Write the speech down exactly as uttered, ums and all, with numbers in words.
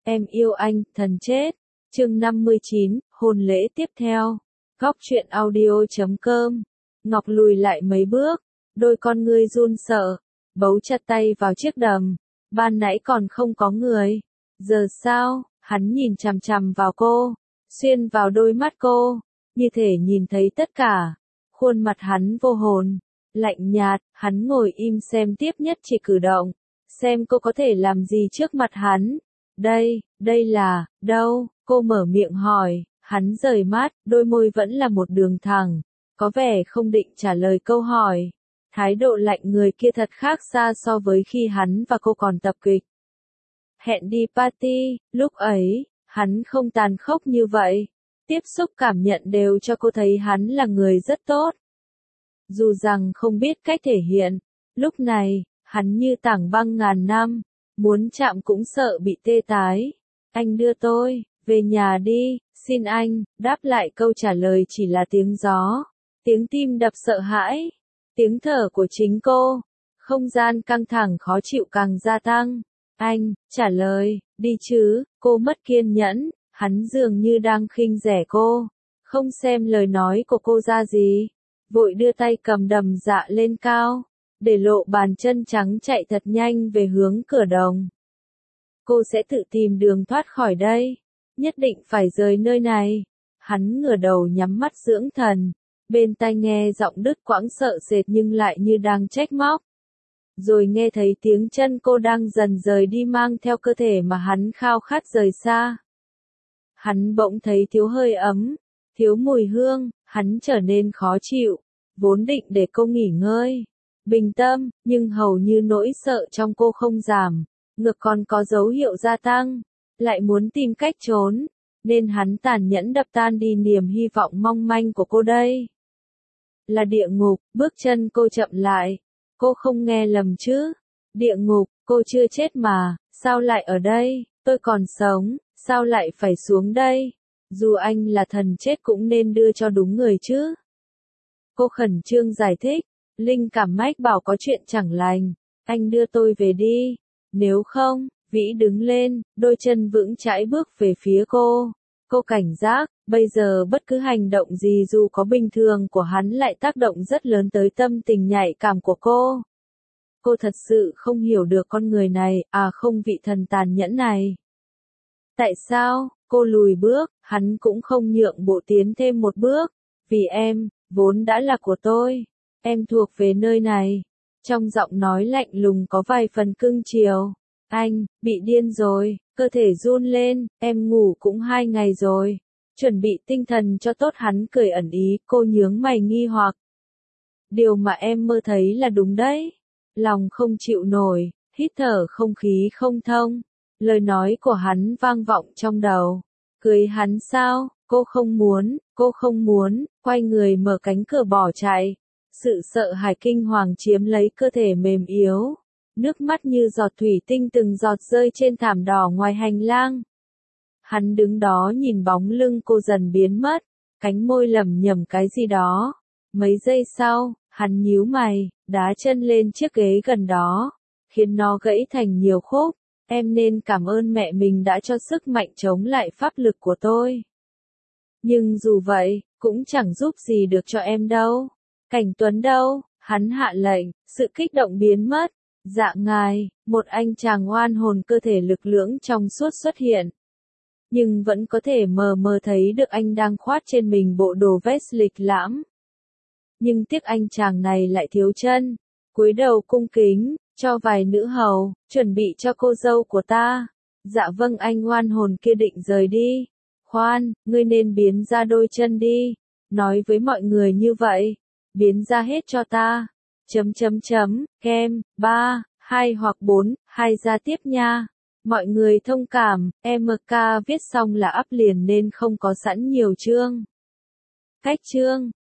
Em yêu anh, thần chết. Chương năm mươi chín, hôn lễ tiếp theo. Góc truyện audio chấm com. Ngọc lùi lại mấy bước, đôi con ngươi run sợ, bấu chặt tay vào chiếc đầm. Ban nãy còn không có người. Giờ sao? Hắn nhìn chằm chằm vào cô, xuyên vào đôi mắt cô, như thể nhìn thấy tất cả. Khuôn mặt hắn vô hồn, lạnh nhạt, hắn ngồi im xem tiếp nhất chỉ cử động, xem cô có thể làm gì trước mặt hắn. Đây, đây là, đâu? Cô mở miệng hỏi, hắn rời mắt, đôi môi vẫn là một đường thẳng, có vẻ không định trả lời câu hỏi. Thái độ lạnh người kia thật khác xa so với khi hắn và cô còn tập kịch. Hẹn đi party, lúc ấy, hắn không tàn khốc như vậy. Tiếp xúc cảm nhận đều cho cô thấy hắn là người rất tốt. Dù rằng không biết cách thể hiện, lúc này, hắn như tảng băng ngàn năm, muốn chạm cũng sợ bị tê tái. Anh đưa tôi, về nhà đi, xin anh, đáp lại câu trả lời chỉ là tiếng gió, tiếng tim đập sợ hãi, tiếng thở của chính cô. Không gian căng thẳng khó chịu càng gia tăng. Anh, trả lời, đi chứ, cô mất kiên nhẫn, hắn dường như đang khinh rẻ cô, không xem lời nói của cô ra gì, vội đưa tay cầm đầm dạ lên cao, để lộ bàn chân trắng chạy thật nhanh về hướng cửa đồng. Cô sẽ tự tìm đường thoát khỏi đây, nhất định phải rời nơi này. Hắn ngửa đầu nhắm mắt dưỡng thần, bên tai nghe giọng đứt quãng sợ sệt nhưng lại như đang trách móc. Rồi nghe thấy tiếng chân cô đang dần rời đi mang theo cơ thể mà hắn khao khát rời xa. Hắn bỗng thấy thiếu hơi ấm, thiếu mùi hương, hắn trở nên khó chịu, vốn định để cô nghỉ ngơi, bình tâm, nhưng hầu như nỗi sợ trong cô không giảm, ngược còn có dấu hiệu gia tăng, lại muốn tìm cách trốn, nên hắn tàn nhẫn đập tan đi niềm hy vọng mong manh của cô đây. Là địa ngục, bước chân cô chậm lại. Cô không nghe lầm chứ? Địa ngục, cô chưa chết mà, sao lại ở đây? Tôi còn sống, sao lại phải xuống đây? Dù anh là thần chết cũng nên đưa cho đúng người chứ? Cô khẩn trương giải thích, linh cảm mách bảo có chuyện chẳng lành, anh đưa tôi về đi, nếu không, Vĩ đứng lên, đôi chân vững chãi bước về phía cô. Cô cảnh giác, bây giờ bất cứ hành động gì dù có bình thường của hắn lại tác động rất lớn tới tâm tình nhạy cảm của cô. Cô thật sự không hiểu được con người này, à không vị thần tàn nhẫn này. Tại sao, cô lùi bước, hắn cũng không nhượng bộ tiến thêm một bước. Vì em, vốn đã là của tôi, em thuộc về nơi này. Trong giọng nói lạnh lùng có vài phần cưng chiều. Anh, bị điên rồi, cơ thể run lên, em ngủ cũng hai ngày rồi. Chuẩn bị tinh thần cho tốt hắn cười ẩn ý, cô nhướng mày nghi hoặc. Điều mà em mơ thấy là đúng đấy. Lòng không chịu nổi, hít thở không khí không thông. Lời nói của hắn vang vọng trong đầu. Cưới hắn sao, cô không muốn, cô không muốn, quay người mở cánh cửa bỏ chạy. Sự sợ hãi kinh hoàng chiếm lấy cơ thể mềm yếu. Nước mắt như giọt thủy tinh từng giọt rơi trên thảm đỏ ngoài hành lang. Hắn đứng đó nhìn bóng lưng cô dần biến mất, cánh môi lẩm nhẩm cái gì đó. Mấy giây sau, hắn nhíu mày, đá chân lên chiếc ghế gần đó, khiến nó gãy thành nhiều khúc. Em nên cảm ơn mẹ mình đã cho sức mạnh chống lại pháp lực của tôi. Nhưng dù vậy, cũng chẳng giúp gì được cho em đâu. Cảnh Tuấn đâu? Hắn hạ lệnh, sự kích động biến mất. Dạ ngài, một anh chàng oan hồn cơ thể lực lưỡng trong suốt xuất hiện. Nhưng vẫn có thể mờ mờ thấy được anh đang khoác trên mình bộ đồ vest lịch lãm. Nhưng tiếc anh chàng này lại thiếu chân, cúi đầu cung kính, cho vài nữ hầu, chuẩn bị cho cô dâu của ta. Dạ vâng anh oan hồn kia định rời đi. Khoan, ngươi nên biến ra đôi chân đi. Nói với mọi người như vậy. Biến ra hết cho ta. Chấm chấm chấm, kem, ba, hai hoặc bốn, hai ra tiếp nha. Mọi người thông cảm, em ca viết xong là up liền nên không có sẵn nhiều chương. Cách chương,